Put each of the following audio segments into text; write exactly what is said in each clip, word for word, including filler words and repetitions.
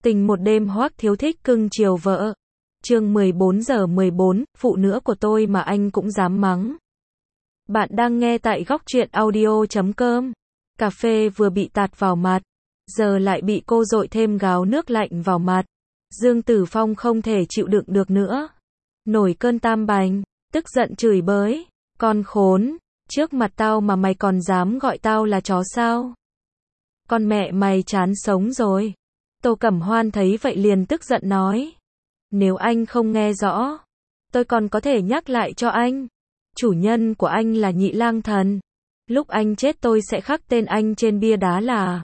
Tình một đêm Hoắc Thiếu thích cưng chiều vợ. Chương mười bốn giờ mười bốn, phụ nữ của tôi mà anh cũng dám mắng. Bạn đang nghe tại góc truyện audio chấm com. Cà phê vừa bị tạt vào mặt, giờ lại bị cô dội thêm gáo nước lạnh vào mặt. Dương Tử Phong không thể chịu đựng được nữa. Nổi cơn tam bành, tức giận chửi bới. Con khốn, trước mặt tao mà mày còn dám gọi tao là chó sao? Con mẹ mày chán sống rồi. Tô Cẩm Hoan thấy vậy liền tức giận nói. Nếu anh không nghe rõ, tôi còn có thể nhắc lại cho anh. Chủ nhân của anh là Nhị Lang Thần. Lúc anh chết tôi sẽ khắc tên anh trên bia đá là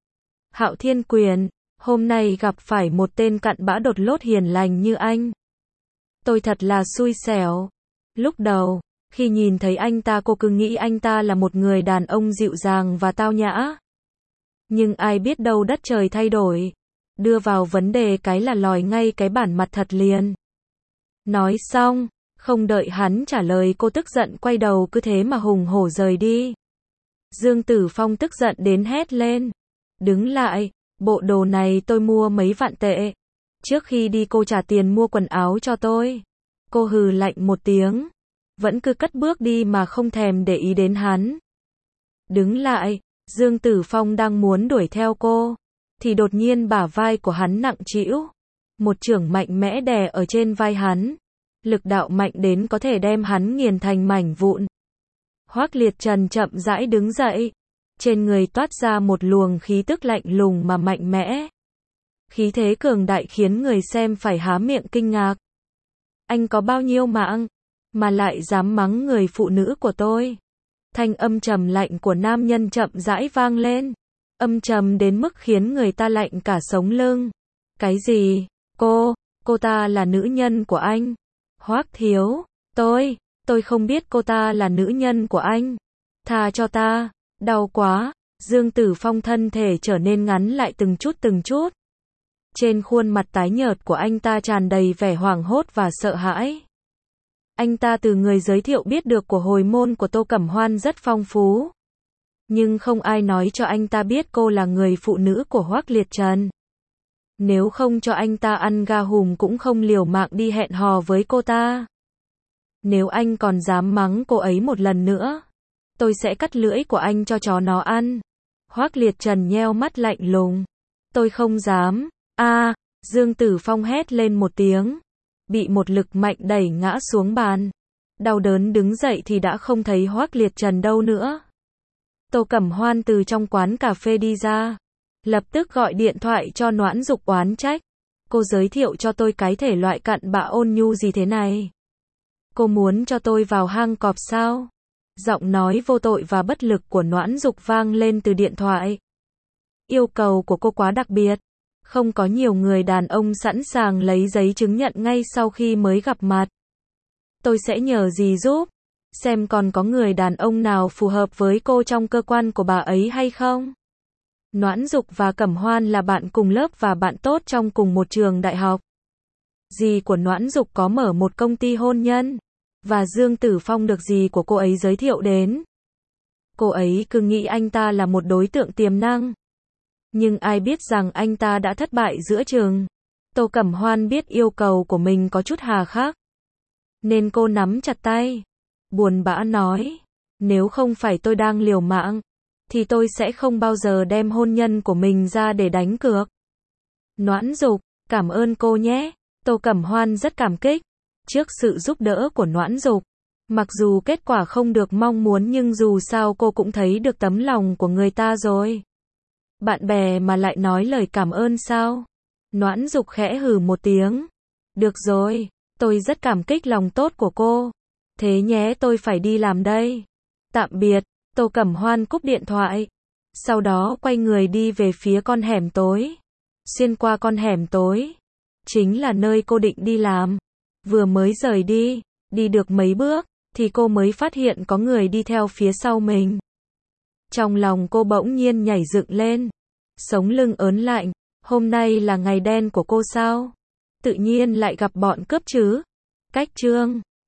Hạo Thiên Quyền. Hôm nay gặp phải một tên cặn bã đột lốt hiền lành như anh. Tôi thật là xui xẻo. Lúc đầu, khi nhìn thấy anh ta cô cứ nghĩ anh ta là một người đàn ông dịu dàng và tao nhã. Nhưng ai biết đâu đất trời thay đổi. Đưa vào vấn đề cái là lòi ngay cái bản mặt thật liền. Nói xong, không đợi hắn trả lời cô tức giận quay đầu cứ thế mà hùng hổ rời đi. Dương Tử Phong tức giận đến hét lên. Đứng lại, bộ đồ này tôi mua mấy vạn tệ. Trước khi đi cô trả tiền mua quần áo cho tôi. Cô hừ lạnh một tiếng. Vẫn cứ cất bước đi mà không thèm để ý đến hắn. Đứng lại, Dương Tử Phong đang muốn đuổi theo cô. Thì đột nhiên bả vai của hắn nặng trĩu. Một chưởng mạnh mẽ đè ở trên vai hắn. Lực đạo mạnh đến có thể đem hắn nghiền thành mảnh vụn. Hoắc Liệt Trần chậm rãi đứng dậy. Trên người toát ra một luồng khí tức lạnh lùng mà mạnh mẽ. Khí thế cường đại khiến người xem phải há miệng kinh ngạc. Anh có bao nhiêu mạng, mà lại dám mắng người phụ nữ của tôi? Thanh âm trầm lạnh của nam nhân chậm rãi vang lên. Âm trầm đến mức khiến người ta lạnh cả sống lưng. Cái gì? Cô, cô ta là nữ nhân của anh. Hoắc Thiếu, tôi, tôi không biết cô ta là nữ nhân của anh. Tha cho ta, đau quá. Dương Tử Phong thân thể trở nên ngắn lại từng chút từng chút. Trên khuôn mặt tái nhợt của anh ta tràn đầy vẻ hoảng hốt và sợ hãi. Anh ta từ người giới thiệu biết được của hồi môn của Tô Cẩm Hoan rất phong phú. Nhưng không ai nói cho anh ta biết cô là người phụ nữ của Hoắc Liệt Trần. Nếu không cho anh ta ăn ga hùm cũng không liều mạng đi hẹn hò với cô ta. Nếu anh còn dám mắng cô ấy một lần nữa, tôi sẽ cắt lưỡi của anh cho chó nó ăn. Hoắc Liệt Trần nheo mắt lạnh lùng. Tôi không dám. A, à, Dương Tử Phong hét lên một tiếng. Bị một lực mạnh đẩy ngã xuống bàn. Đau đớn đứng dậy thì đã không thấy Hoắc Liệt Trần đâu nữa. Tô Cẩm Hoan từ trong quán cà phê đi ra. Lập tức gọi điện thoại cho Noãn Dục oán trách. Cô giới thiệu cho tôi cái thể loại cặn bã ôn nhu gì thế này? Cô muốn cho tôi vào hang cọp sao? Giọng nói vô tội và bất lực của Noãn Dục vang lên từ điện thoại. Yêu cầu của cô quá đặc biệt. Không có nhiều người đàn ông sẵn sàng lấy giấy chứng nhận ngay sau khi mới gặp mặt. Tôi sẽ nhờ dì giúp. Xem còn có người đàn ông nào phù hợp với cô trong cơ quan của bà ấy hay không? Noãn Dục và Cẩm Hoan là bạn cùng lớp và bạn tốt trong cùng một trường đại học. Dì của Noãn Dục có mở một công ty hôn nhân. Và Dương Tử Phong được dì của cô ấy giới thiệu đến. Cô ấy cứ nghĩ anh ta là một đối tượng tiềm năng. Nhưng ai biết rằng anh ta đã thất bại giữa chừng. Tô Cẩm Hoan biết yêu cầu của mình có chút hà khắc. Nên cô nắm chặt tay. Buồn bã nói. Nếu không phải tôi đang liều mạng, thì tôi sẽ không bao giờ đem hôn nhân của mình ra để đánh cược. Noãn Dục, cảm ơn cô nhé. Tô Cẩm Hoan rất cảm kích trước sự giúp đỡ của Noãn Dục. Mặc dù kết quả không được mong muốn nhưng dù sao cô cũng thấy được tấm lòng của người ta rồi. Bạn bè mà lại nói lời cảm ơn sao? Noãn Dục khẽ hừ một tiếng. Được rồi, tôi rất cảm kích lòng tốt của cô. Thế nhé, tôi phải đi làm đây. Tạm biệt. Tô Cẩm Hoan cúp điện thoại. Sau đó quay người đi về phía con hẻm tối. Xuyên qua con hẻm tối chính là nơi cô định đi làm. Vừa mới rời đi, đi được mấy bước thì cô mới phát hiện có người đi theo phía sau mình. Trong lòng cô bỗng nhiên nhảy dựng lên. Sống lưng ớn lạnh. Hôm nay là ngày đen của cô sao? Tự nhiên lại gặp bọn cướp chứ? Cách chương